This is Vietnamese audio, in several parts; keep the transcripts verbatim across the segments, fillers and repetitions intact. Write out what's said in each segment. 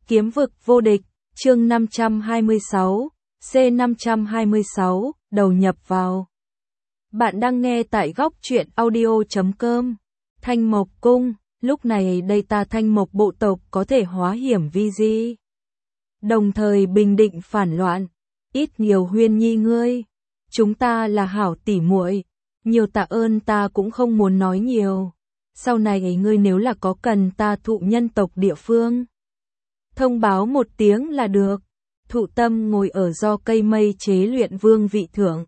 Kiếm vực vô địch, chương năm trăm hai mươi sáu, C năm trăm hai mươi sáu, đầu nhập vào. Bạn đang nghe tại góc truyện audio chấm com. Thanh Mộc Cung, lúc này đây ta Thanh Mộc bộ tộc có thể hóa hiểm vi di. Đồng thời bình định phản loạn, ít nhiều Huyên Nhi ngươi. Chúng ta là hảo tỉ muội, nhiều tạ ơn ta cũng không muốn nói nhiều. Sau này ngươi nếu là có cần ta thụ nhân tộc địa phương, thông báo một tiếng là được. Thụ Tâm ngồi ở do cây mây chế luyện vương vị thượng.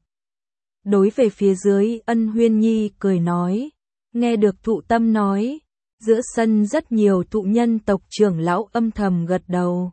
Đối về phía dưới Ân Huyên Nhi cười nói. Nghe được Thụ Tâm nói, giữa sân rất nhiều thụ nhân tộc trưởng lão âm thầm gật đầu.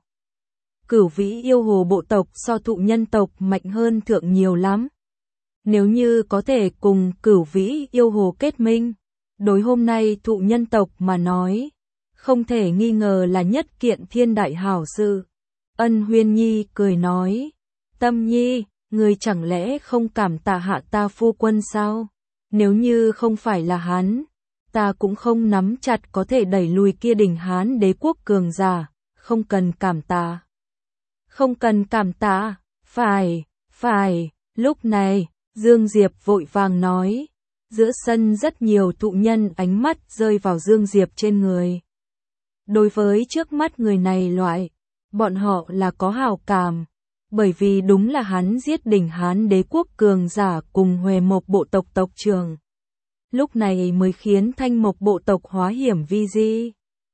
Cửu Vĩ yêu hồ bộ tộc so thụ nhân tộc mạnh hơn thượng nhiều lắm. Nếu như có thể cùng Cửu Vĩ yêu hồ kết minh, đối hôm nay thụ nhân tộc mà nói, không thể nghi ngờ là nhất kiện thiên đại hảo sự. Ân Huyên Nhi cười nói, Tâm Nhi, người chẳng lẽ không cảm tạ hạ ta phu quân sao? Nếu như không phải là hắn, ta cũng không nắm chặt có thể đẩy lùi kia đỉnh Hán đế quốc cường giả, không cần cảm tạ. Không cần cảm tạ, phải, phải, lúc này, Dương Diệp vội vàng nói, giữa sân rất nhiều thụ nhân ánh mắt rơi vào Dương Diệp trên người. Đối với trước mắt người này loại, bọn họ là có hảo cảm, bởi vì đúng là hắn giết đỉnh Hán đế quốc cường giả cùng Huệ Mộc bộ tộc tộc trưởng. Lúc này mới khiến Thanh Mộc bộ tộc hóa hiểm vi di.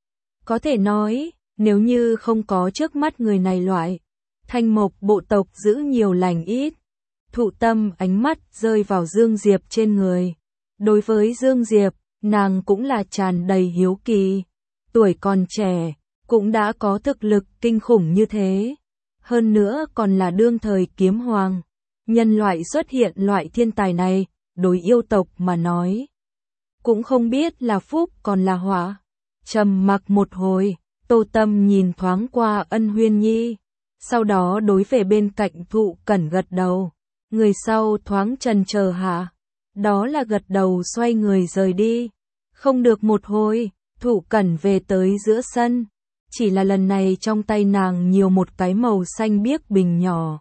Có thể nói, nếu như không có trước mắt người này loại, Thanh Mộc bộ tộc giữ nhiều lành ít. Thụ Tâm ánh mắt rơi vào Dương Diệp trên người. Đối với Dương Diệp, nàng cũng là tràn đầy hiếu kỳ. Tuổi còn trẻ, cũng đã có thực lực kinh khủng như thế. Hơn nữa còn là đương thời kiếm hoàng. Nhân loại xuất hiện loại thiên tài này, đối yêu tộc mà nói. Cũng không biết là phúc còn là họa. Trầm mặc một hồi, Tô Tâm nhìn thoáng qua Ân Huyên Nhi. Sau đó đối về bên cạnh Thụ Cẩn gật đầu. Người sau thoáng chần chờ hạ. Đó là gật đầu xoay người rời đi. Không được một hồi, Thụ Cẩn về tới giữa sân. Chỉ là lần này trong tay nàng nhiều một cái màu xanh biếc bình nhỏ.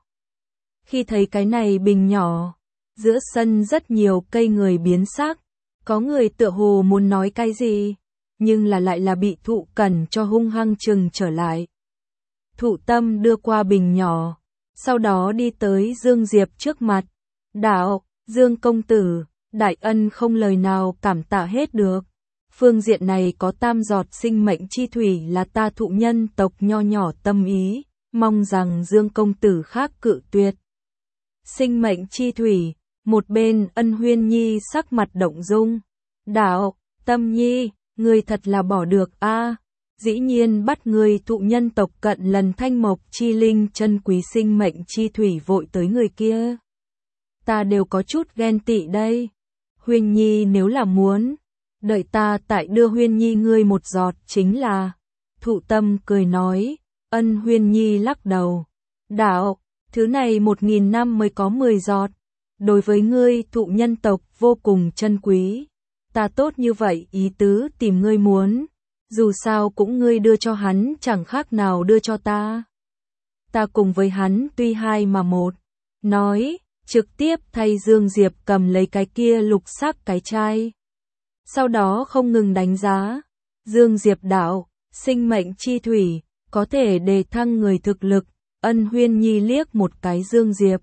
Khi thấy cái này bình nhỏ, giữa sân rất nhiều cây người biến sắc. Có người tựa hồ muốn nói cái gì, nhưng là lại là bị Thụ Cẩn cho hung hăng trừng trở lại. Thụ Tâm đưa qua bình nhỏ, sau đó đi tới Dương Diệp trước mặt. Đạo, Dương công tử, đại ân không lời nào cảm tạ hết được. Phương diện này có tam giọt sinh mệnh chi thủy là ta thụ nhân tộc nho nhỏ tâm ý, mong rằng Dương công tử khác cự tuyệt. Sinh mệnh chi thủy, một bên Ân Huyên Nhi sắc mặt động dung. Đạo, Tâm Nhi, người thật là bỏ được a. Dĩ nhiên bắt người thụ nhân tộc cận lần Thanh Mộc chi linh chân quý sinh mệnh chi thủy vội tới người kia. Ta đều có chút ghen tị đây. Huyên Nhi nếu là muốn, đợi ta tại đưa Huyên Nhi ngươi một giọt chính là. Thụ Tâm cười nói. Ân Huyên Nhi lắc đầu. Đạo, thứ này một nghìn năm mới có mười giọt. Đối với ngươi thụ nhân tộc vô cùng chân quý. Ta tốt như vậy ý tứ tìm ngươi muốn. Dù sao cũng ngươi đưa cho hắn chẳng khác nào đưa cho ta. Ta cùng với hắn tuy hai mà một. Nói, trực tiếp thay Dương Diệp cầm lấy cái kia lục sắc cái chai. Sau đó không ngừng đánh giá. Dương Diệp đạo, sinh mệnh chi thủy, có thể đề thăng người thực lực. Ân Huyên Nhi liếc một cái Dương Diệp.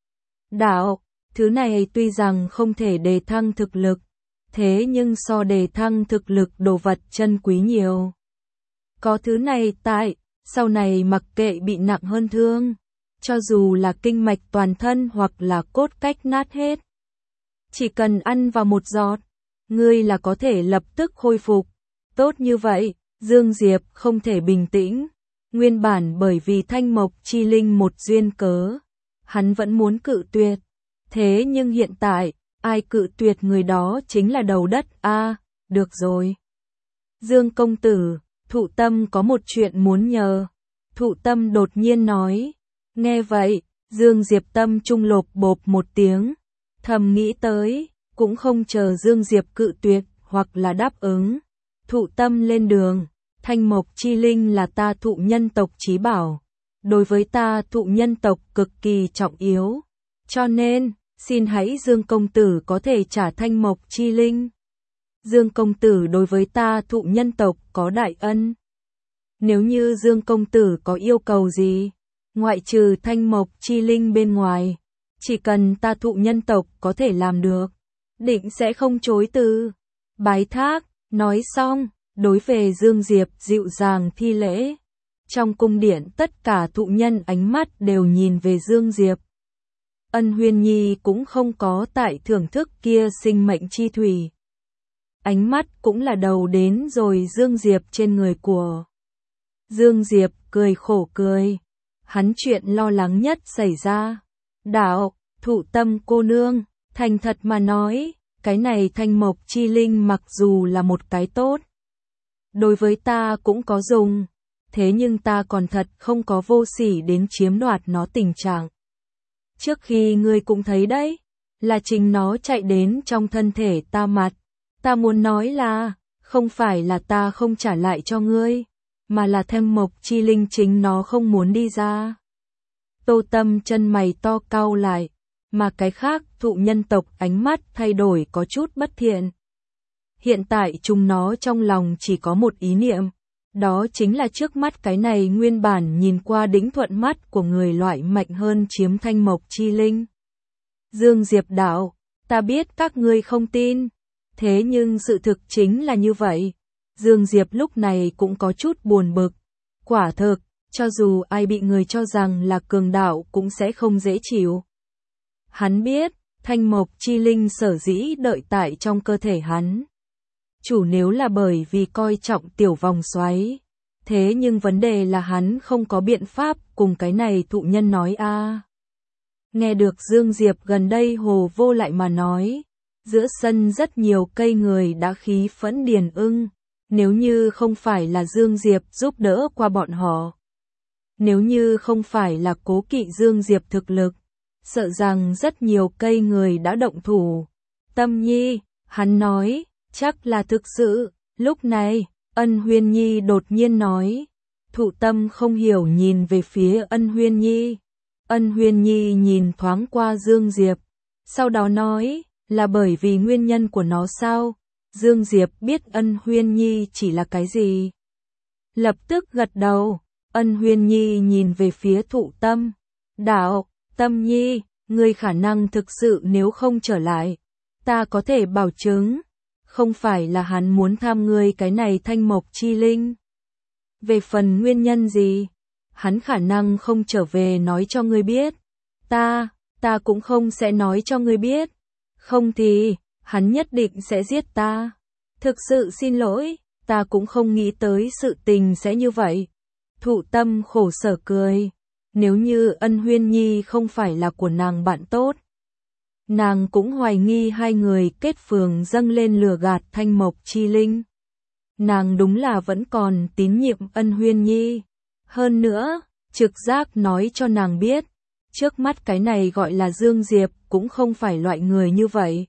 Đạo, thứ này tuy rằng không thể đề thăng thực lực, thế nhưng so đề thăng thực lực đồ vật chân quý nhiều. Có thứ này tại, sau này mặc kệ bị nặng hơn thương, cho dù là kinh mạch toàn thân hoặc là cốt cách nát hết. Chỉ cần ăn vào một giọt, ngươi là có thể lập tức khôi phục. Tốt như vậy, Dương Diệp không thể bình tĩnh. Nguyên bản bởi vì Thanh Mộc chi linh một duyên cớ, hắn vẫn muốn cự tuyệt. Thế nhưng hiện tại, ai cự tuyệt người đó chính là đầu đất a. À, được rồi. Dương công tử, Thụ Tâm có một chuyện muốn nhờ. Thụ Tâm đột nhiên nói. Nghe vậy, Dương Diệp tâm trung lộp bộp một tiếng. Thầm nghĩ tới, cũng không chờ Dương Diệp cự tuyệt hoặc là đáp ứng. Thụ Tâm lên đường, Thanh mộc chi linh là ta thụ nhân tộc chí bảo. Đối với ta thụ nhân tộc cực kỳ trọng yếu. Cho nên, xin hãy Dương công tử có thể trả thanh mộc chi linh. Dương công tử đối với ta thụ nhân tộc có đại ân. Nếu như Dương công tử có yêu cầu gì, ngoại trừ thanh mộc chi linh bên ngoài, chỉ cần ta thụ nhân tộc có thể làm được, định sẽ không chối từ. Bái thác, nói xong, đối về Dương Diệp dịu dàng thi lễ. Trong cung điện tất cả thụ nhân ánh mắt đều nhìn về Dương Diệp. Ân Huyên Nhi cũng không có tại thưởng thức kia sinh mệnh chi thủy. Ánh mắt cũng là đầu đến rồi Dương Diệp trên người của. Dương Diệp cười khổ cười. Hắn chuyện lo lắng nhất xảy ra. Đạo, thụ tâm cô nương, thành thật mà nói, cái này thanh mộc chi linh mặc dù là một cái tốt. Đối với ta cũng có dùng, thế nhưng ta còn thật không có vô sỉ đến chiếm đoạt nó tình trạng. Trước khi ngươi cũng thấy đấy, là chính nó chạy đến trong thân thể ta mặt. Ta muốn nói là, không phải là ta không trả lại cho ngươi, mà là thanh mộc chi linh chính nó không muốn đi ra. Tô Tâm chân mày to cau lại, mà cái khác thụ nhân tộc ánh mắt thay đổi có chút bất thiện. Hiện tại chúng nó trong lòng chỉ có một ý niệm, đó chính là trước mắt cái này nguyên bản nhìn qua đĩnh thuận mắt của người loại mạnh hơn chiếm thanh mộc chi linh. Dương Diệp đạo, ta biết các ngươi không tin, thế nhưng sự thực chính là như vậy. Dương Diệp lúc này cũng có chút buồn bực. Quả thực, cho dù ai bị người cho rằng là cường đạo cũng sẽ không dễ chịu. Hắn biết, thanh mộc chi linh sở dĩ đợi tại trong cơ thể hắn. Chủ nếu là bởi vì coi trọng tiểu vòng xoáy. Thế nhưng vấn đề là hắn không có biện pháp cùng cái này thụ nhân nói a. À. Nghe được Dương Diệp gần đây hồ vô lại mà nói. Giữa sân rất nhiều cây người đã khí phẫn điền ưng. Nếu như không phải là Dương Diệp giúp đỡ qua bọn họ. Nếu như không phải là cố kỵ Dương Diệp thực lực. Sợ rằng rất nhiều cây người đã động thủ. Tâm Nhi, hắn nói, chắc là thực sự. Lúc này, Ân Huyên Nhi đột nhiên nói. Thụ Tâm không hiểu nhìn về phía Ân Huyên Nhi. Ân Huyên Nhi nhìn thoáng qua Dương Diệp. Sau đó nói, là bởi vì nguyên nhân của nó sao? Dương Diệp biết Ân Huyên Nhi chỉ là cái gì. Lập tức gật đầu. Ân Huyên Nhi nhìn về phía Thụ Tâm. Đạo, Tâm Nhi, ngươi khả năng thực sự nếu không trở lại. Ta có thể bảo chứng. Không phải là hắn muốn tham ngươi cái này thanh mộc chi linh. Về phần nguyên nhân gì, hắn khả năng không trở về nói cho ngươi biết. Ta, ta cũng không sẽ nói cho ngươi biết. Không thì, hắn nhất định sẽ giết ta. Thực sự xin lỗi, ta cũng không nghĩ tới sự tình sẽ như vậy. Thụ Tâm khổ sở cười. Nếu như Ân Huyên Nhi không phải là của nàng bạn tốt. Nàng cũng hoài nghi hai người kết phường dâng lên lừa gạt thanh mộc chi linh. Nàng đúng là vẫn còn tín nhiệm Ân Huyên Nhi. Hơn nữa, trực giác nói cho nàng biết. Trước mắt cái này gọi là Dương Diệp cũng không phải loại người như vậy.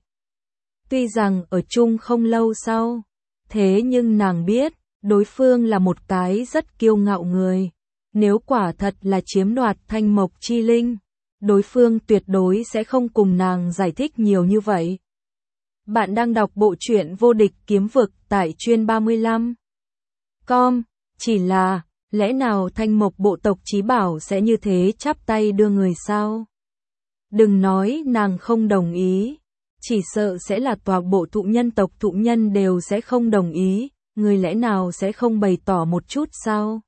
Tuy rằng ở chung không lâu sau. Thế nhưng nàng biết, đối phương là một cái rất kiêu ngạo người. Nếu quả thật là chiếm đoạt thanh mộc chi linh, đối phương tuyệt đối sẽ không cùng nàng giải thích nhiều như vậy. Bạn đang đọc bộ truyện Vô Địch Kiếm Vực tại chuyên ba mươi lăm chấm com, chỉ là, lẽ nào thanh mộc bộ tộc chí bảo sẽ như thế chắp tay đưa người sao? Đừng nói nàng không đồng ý, chỉ sợ sẽ là toàn bộ thụ nhân tộc thụ nhân đều sẽ không đồng ý, người lẽ nào sẽ không bày tỏ một chút sao?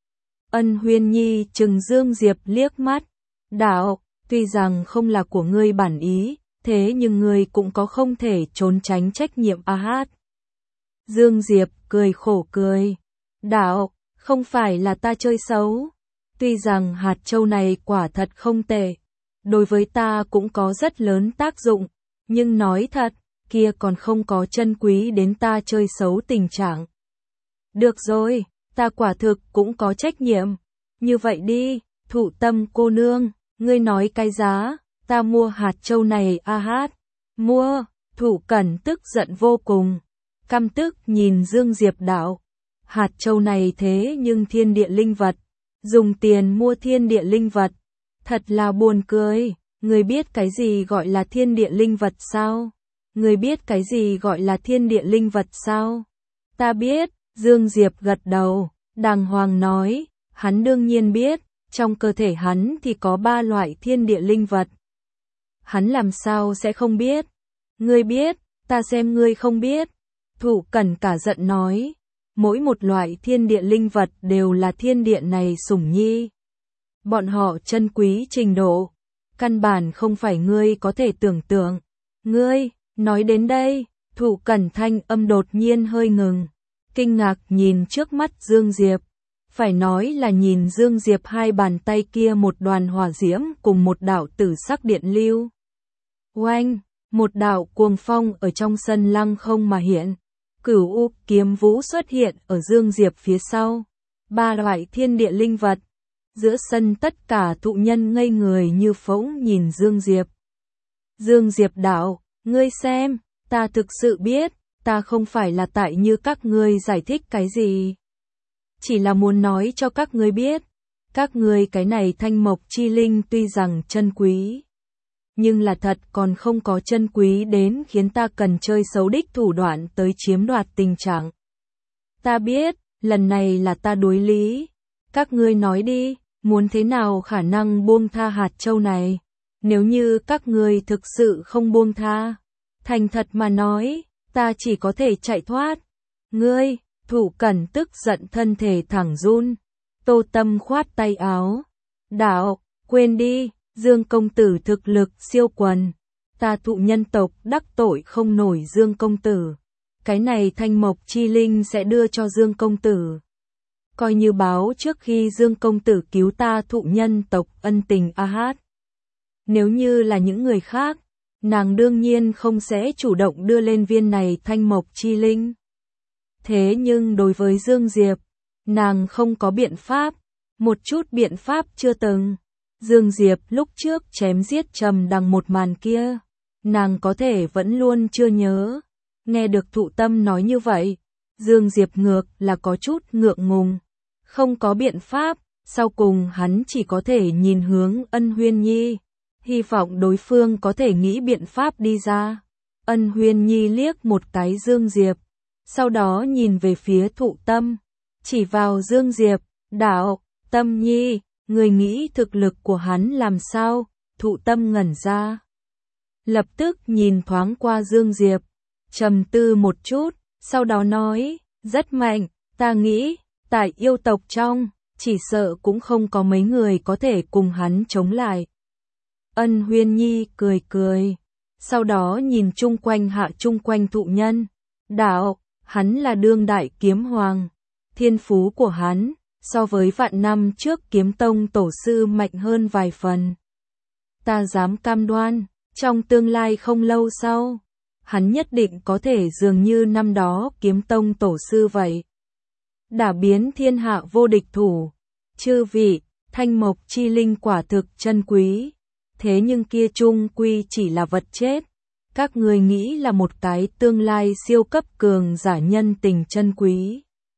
Ân Huyên Nhi trừng Dương Diệp liếc mắt. Đạo, tuy rằng không là của ngươi bản ý, thế nhưng ngươi cũng có không thể trốn tránh trách nhiệm a hát. Dương Diệp cười khổ cười. Đạo, không phải là ta chơi xấu. Tuy rằng hạt châu này quả thật không tệ. Đối với ta cũng có rất lớn tác dụng. Nhưng nói thật, kia còn không có chân quý đến ta chơi xấu tình trạng. Được rồi, ta quả thực cũng có trách nhiệm. Như vậy đi, Thụ Tâm cô nương, ngươi nói cái giá, ta mua hạt châu này a hát. Mua, Thụ Cẩn tức giận vô cùng. Căm tức nhìn Dương Diệp đạo. Hạt châu này thế nhưng thiên địa linh vật, dùng tiền mua thiên địa linh vật, thật là buồn cười. Người biết cái gì gọi là thiên địa linh vật sao? Người biết cái gì gọi là thiên địa linh vật sao? Ta biết, Dương Diệp gật đầu, đàng hoàng nói, hắn đương nhiên biết, trong cơ thể hắn thì có ba loại thiên địa linh vật. Hắn làm sao sẽ không biết? Ngươi biết, ta xem ngươi không biết. Thụ Cẩn cả giận nói, mỗi một loại thiên địa linh vật đều là thiên địa này sủng nhi. Bọn họ chân quý trình độ, căn bản không phải ngươi có thể tưởng tượng. Ngươi, nói đến đây, Thụ Cẩn thanh âm đột nhiên hơi ngừng, kinh ngạc nhìn trước mắt Dương Diệp. Phải nói là nhìn Dương Diệp hai bàn tay kia một đoàn hỏa diễm cùng một đạo tử sắc điện lưu. Oanh, một đạo cuồng phong ở trong sân lăng không mà hiện. Cửu U kiếm vũ xuất hiện ở Dương Diệp phía sau. Ba loại thiên địa linh vật. Giữa sân tất cả thụ nhân ngây người như phỗng nhìn Dương Diệp. Dương Diệp đạo, ngươi xem, ta thực sự biết, ta không phải là tại như các ngươi giải thích cái gì. Chỉ là muốn nói cho các ngươi biết, các ngươi cái này thanh mộc chi linh tuy rằng chân quý, nhưng là thật còn không có chân quý đến khiến ta cần chơi xấu đích thủ đoạn tới chiếm đoạt tình trạng. Ta biết, lần này là ta đối lý. Các ngươi nói đi, muốn thế nào khả năng buông tha hạt châu này? Nếu như các ngươi thực sự không buông tha, thành thật mà nói, ta chỉ có thể chạy thoát. Ngươi, Thụ Cẩn tức giận thân thể thẳng run. Tô Tâm khoát tay áo. Đạo, quên đi, Dương công tử thực lực siêu quần. Ta thụ nhân tộc đắc tội không nổi Dương công tử. Cái này thanh mộc chi linh sẽ đưa cho Dương công tử. Coi như báo trước khi Dương công tử cứu ta thụ nhân tộc ân tình a hát. Nếu như là những người khác, nàng đương nhiên không sẽ chủ động đưa lên viên này thanh mộc chi linh. Thế nhưng đối với Dương Diệp, nàng không có biện pháp, một chút biện pháp chưa từng. Dương Diệp lúc trước chém giết Trầm Đằng một màn kia, nàng có thể vẫn luôn chưa nhớ. Nghe được Thụ Tâm nói như vậy, Dương Diệp ngược là có chút ngượng ngùng. Không có biện pháp, sau cùng hắn chỉ có thể nhìn hướng Ân Huyên Nhi, hy vọng đối phương có thể nghĩ biện pháp đi ra. Ân Huyên Nhi liếc một cái Dương Diệp, sau đó nhìn về phía Thụ Tâm, chỉ vào Dương Diệp, đạo, Tâm Nhi, người nghĩ thực lực của hắn làm sao? Thụ Tâm ngẩn ra, lập tức nhìn thoáng qua Dương Diệp, trầm tư một chút, sau đó nói, rất mạnh, ta nghĩ, tại yêu tộc trong, chỉ sợ cũng không có mấy người có thể cùng hắn chống lại. Ân Huyên Nhi cười cười, sau đó nhìn chung quanh hạ chung quanh thụ nhân, đạo, hắn là đương đại kiếm hoàng, thiên phú của hắn, so với vạn năm trước kiếm tông tổ sư mạnh hơn vài phần. Ta dám cam đoan, trong tương lai không lâu sau, hắn nhất định có thể dường như năm đó kiếm tông tổ sư vậy. Đả biến thiên hạ vô địch thủ. Chư vị, thanh mộc chi linh quả thực chân quý. Thế nhưng kia chung quy chỉ là vật chết. Các người nghĩ là một cái tương lai siêu cấp cường giả nhân tình chân quý.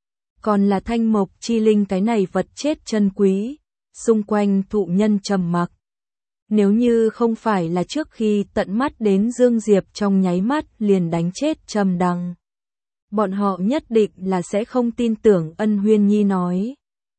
Còn là thanh mộc chi linh cái này vật chết chân quý. Xung quanh thụ nhân trầm mặc. Nếu như không phải là trước khi tận mắt đến Dương Diệp trong nháy mắt liền đánh chết Trầm Đằng, bọn họ nhất định là sẽ không tin tưởng Ân Huyên Nhi nói.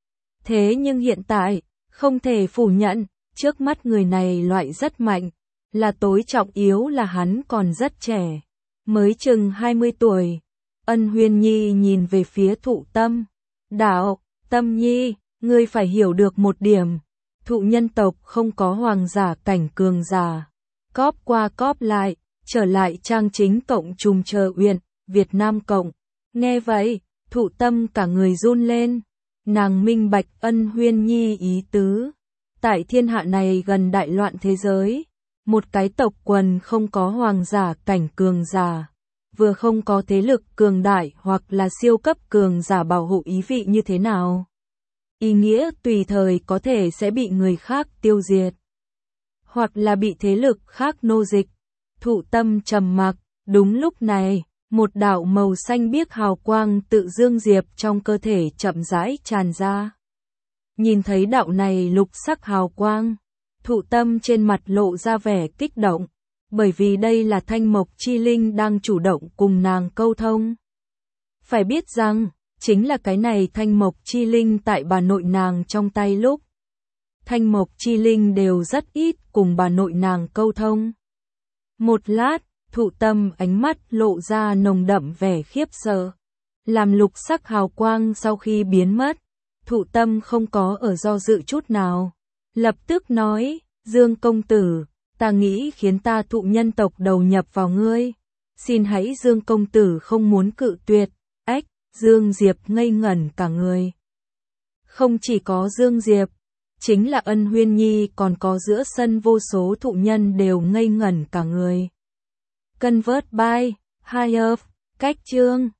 Thế nhưng hiện tại, không thể phủ nhận, trước mắt người này loại rất mạnh, là tối trọng yếu là hắn còn rất trẻ, mới chừng hai mươi tuổi. Ân Huyên Nhi nhìn về phía Thụ Tâm, đạo, Tâm Nhi, ngươi phải hiểu được một điểm. Thụ nhân tộc không có hoàng giả cảnh cường giả. Cóp qua cóp lại, trở lại trang chính cộng trùng chờ uyển, Việt Nam cộng. Nghe vậy, Thụ Tâm cả người run lên. Nàng minh bạch Ân Huyên Nhi ý tứ. Tại thiên hạ này gần đại loạn thế giới, một cái tộc quần không có hoàng giả cảnh cường giả, vừa không có thế lực cường đại hoặc là siêu cấp cường giả bảo hộ ý vị như thế nào. Ý nghĩa tùy thời có thể sẽ bị người khác tiêu diệt, hoặc là bị thế lực khác nô dịch. Thụ Tâm trầm mặc, đúng lúc này, Một đạo màu xanh biếc hào quang tự Dương Diệp trong cơ thể chậm rãi tràn ra. Nhìn thấy đạo này lục sắc hào quang, Thụ Tâm trên mặt lộ ra vẻ kích động, bởi vì đây là Thanh Mộc Chi Linh đang chủ động cùng nàng câu thông. Phải biết rằng, chính là cái này Thanh Mộc Chi Linh tại bà nội nàng trong tay lúc. Thanh Mộc Chi Linh đều rất ít cùng bà nội nàng câu thông. Một lát, Thụ Tâm ánh mắt lộ ra nồng đậm vẻ khiếp sợ. Làm lục sắc hào quang sau khi biến mất, Thụ Tâm không có ở do dự chút nào. Lập tức nói, Dương công tử, ta nghĩ khiến ta thụ nhân tộc đầu nhập vào ngươi. Xin hãy Dương công tử không muốn cự tuyệt. Ách, Dương Diệp ngây ngẩn cả người. Không chỉ có Dương Diệp, chính là Ân Huyên Nhi còn có giữa sân vô số thụ nhân đều ngây ngẩn cả người. Convert by Higher, cách chương